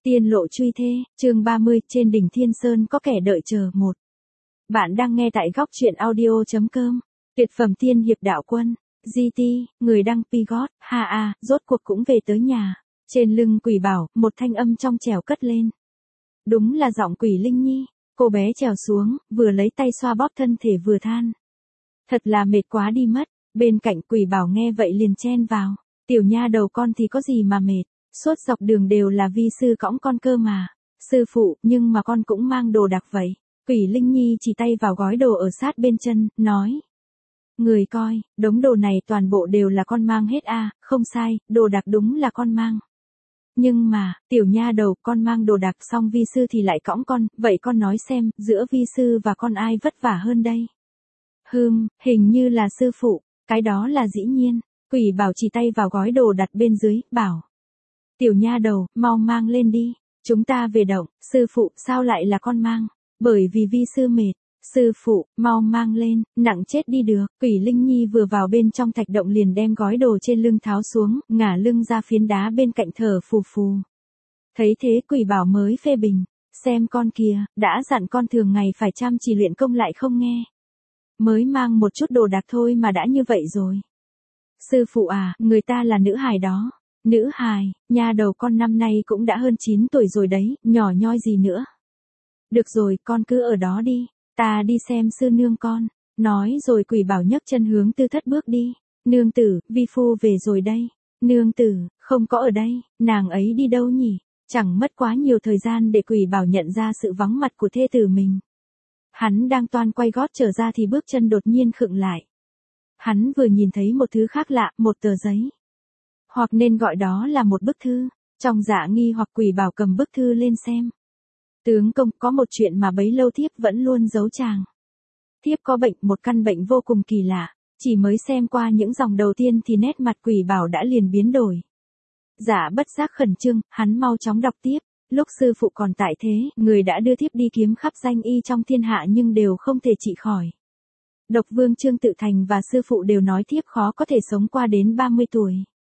Tiên lộ truy thê, chương 30, trên đỉnh Thiên Sơn có kẻ đợi chờ một. Bạn đang nghe tại góc truyện audio.com. Tuyệt phẩm tiên hiệp đạo quân, GT, người đăng Pigot, rốt cuộc cũng về tới nhà. Trên lưng Quỷ Bảo, một thanh âm trong trẻo cất lên. Đúng là giọng Quỷ Linh Nhi. Cô bé trèo xuống, vừa lấy tay xoa bóp thân thể vừa than. Thật là mệt quá đi mất. Bên cạnh Quỷ Bảo nghe vậy liền chen vào. Tiểu nha đầu con thì có gì mà mệt. Suốt dọc đường đều là vi sư cõng con cơ mà. Sư phụ, nhưng mà con cũng mang đồ đặc vậy. Quỷ Linh Nhi chỉ tay vào gói đồ ở sát bên chân, nói. Người coi, đống đồ này toàn bộ đều là con mang hết không sai, đồ đặc đúng là con mang. Nhưng mà, tiểu nha đầu, con mang đồ đặc xong vi sư thì lại cõng con, vậy con nói xem, giữa vi sư và con ai vất vả hơn đây? Hình như là sư phụ, cái đó là dĩ nhiên. Quỷ Bảo chỉ tay vào gói đồ đặt bên dưới, bảo. Tiểu nha đầu, mau mang lên đi, chúng ta về động. Sư phụ, sao lại là con mang? Bởi vì vi sư mệt. Sư phụ, mau mang lên, nặng chết đi được. Quỷ Linh Nhi vừa vào bên trong thạch động liền đem gói đồ trên lưng tháo xuống, ngả lưng ra phiến đá bên cạnh thở phù phù. Thấy thế Quỷ Bảo mới phê bình, xem con kìa, đã dặn con thường ngày phải chăm chỉ luyện công lại không nghe. Mới mang một chút đồ đặc thôi mà đã như vậy rồi. Sư phụ người ta là nữ hài đó. Nữ hài, nha đầu con năm nay cũng đã hơn 9 tuổi rồi đấy, nhỏ nhoi gì nữa. Được rồi, con cứ ở đó đi, ta đi xem sư nương con. Nói rồi Quỷ Bảo nhấc chân hướng Tư Thất bước đi. Nương tử, vi phu về rồi đây. Nương tử, không có ở đây, nàng ấy đi đâu nhỉ? Chẳng mất quá nhiều thời gian để Quỷ Bảo nhận ra sự vắng mặt của thê tử mình. Hắn đang toan quay gót trở ra thì bước chân đột nhiên khựng lại. Hắn vừa nhìn thấy một thứ khác lạ, một tờ giấy. Hoặc nên gọi đó là một bức thư. Trong dạ nghi hoặc Quỷ Bảo cầm bức thư lên xem. Tướng công, có một chuyện mà bấy lâu thiếp vẫn luôn giấu chàng. Thiếp có bệnh, một căn bệnh vô cùng kỳ lạ. Chỉ mới xem qua những dòng đầu tiên thì nét mặt Quỷ Bảo đã liền biến đổi. Dạ bất giác khẩn trương, hắn mau chóng đọc tiếp. Lúc sư phụ còn tại thế, người đã đưa thiếp đi kiếm khắp danh y trong thiên hạ nhưng đều không thể trị khỏi. Độc Vương Trương Tự Thành và sư phụ đều nói thiếp khó có thể sống qua đến 30 tuổi.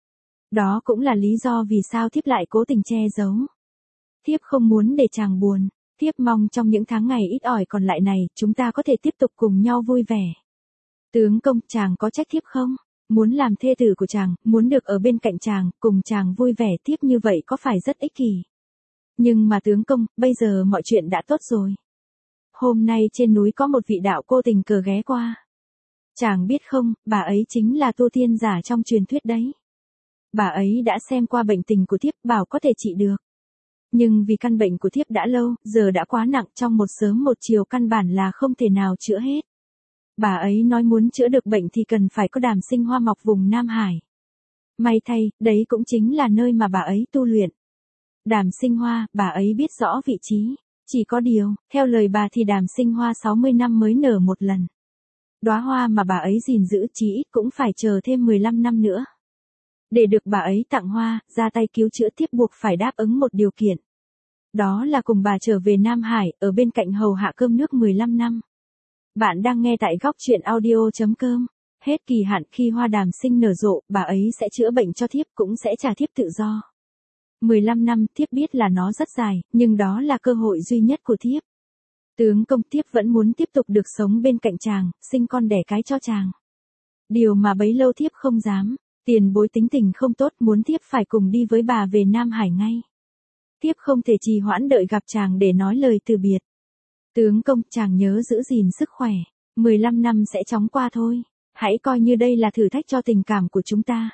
Đó cũng là lý do vì sao thiếp lại cố tình che giấu. Thiếp không muốn để chàng buồn, thiếp mong trong những tháng ngày ít ỏi còn lại này, chúng ta có thể tiếp tục cùng nhau vui vẻ. Tướng công, chàng có trách thiếp không? Muốn làm thê tử của chàng, muốn được ở bên cạnh chàng, cùng chàng vui vẻ, thiếp như vậy có phải rất ích kỷ? Nhưng mà tướng công, bây giờ mọi chuyện đã tốt rồi. Hôm nay trên núi có một vị đạo cô tình cờ ghé qua. Chàng biết không, bà ấy chính là tu tiên giả trong truyền thuyết đấy. Bà ấy đã xem qua bệnh tình của thiếp, bảo có thể trị được. Nhưng vì căn bệnh của thiếp đã lâu, giờ đã quá nặng, trong một sớm một chiều căn bản là không thể nào chữa hết. Bà ấy nói muốn chữa được bệnh thì cần phải có Đàm Sinh Hoa mọc vùng Nam Hải. May thay, đấy cũng chính là nơi mà bà ấy tu luyện. Đàm Sinh Hoa, bà ấy biết rõ vị trí. Chỉ có điều, theo lời bà thì Đàm Sinh Hoa 60 năm mới nở một lần. Đóa hoa mà bà ấy gìn giữ chí ít cũng phải chờ thêm 15 năm nữa. Để được bà ấy tặng hoa, ra tay cứu chữa thiếp buộc phải đáp ứng một điều kiện. Đó là cùng bà trở về Nam Hải, ở bên cạnh hầu hạ cơm nước 15 năm. Bạn đang nghe tại góc truyện audio.com. Hết kỳ hạn khi hoa đàm sinh nở rộ, bà ấy sẽ chữa bệnh cho thiếp, cũng sẽ trả thiếp tự do. 15 năm, thiếp biết là nó rất dài, nhưng đó là cơ hội duy nhất của thiếp. Tướng công, thiếp vẫn muốn tiếp tục được sống bên cạnh chàng, sinh con đẻ cái cho chàng. Điều mà bấy lâu thiếp không dám. Tiền bối tính tình không tốt, muốn thiếp phải cùng đi với bà về Nam Hải ngay. Thiếp không thể trì hoãn đợi gặp chàng để nói lời từ biệt. Tướng công, chàng nhớ giữ gìn sức khỏe. 15 năm sẽ chóng qua thôi. Hãy coi như đây là thử thách cho tình cảm của chúng ta.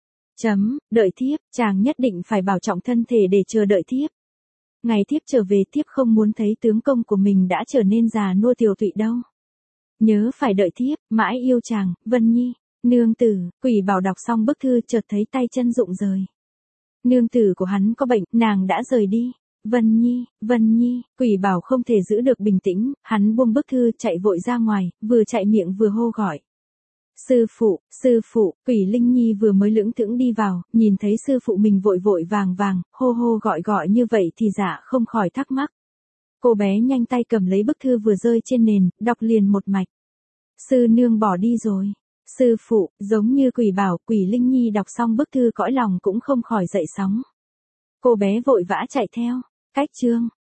Đợi thiếp, chàng nhất định phải bảo trọng thân thể để chờ đợi thiếp. Ngày thiếp trở về, thiếp không muốn thấy tướng công của mình đã trở nên già nua tiều tụy đâu. Nhớ phải đợi thiếp, mãi yêu chàng, Vân Nhi. Nương tử, Quỷ Bảo đọc xong bức thư chợt thấy tay chân rụng rời. Nương tử của hắn có bệnh, nàng đã rời đi. Vân Nhi, Quỷ Bảo không thể giữ được bình tĩnh, hắn buông bức thư chạy vội ra ngoài, vừa chạy miệng vừa hô gọi. Sư phụ, Quỷ Linh Nhi vừa mới lững thững đi vào, nhìn thấy sư phụ mình vội vội vàng vàng, hô hô gọi như vậy thì dạ không khỏi thắc mắc. Cô bé nhanh tay cầm lấy bức thư vừa rơi trên nền, đọc liền một mạch. Sư nương bỏ đi rồi. Sư phụ, giống như Quỷ Bảo, Quỷ Linh Nhi đọc xong bức thư cõi lòng cũng không khỏi dậy sóng. Cô bé vội vã chạy theo, Cách chương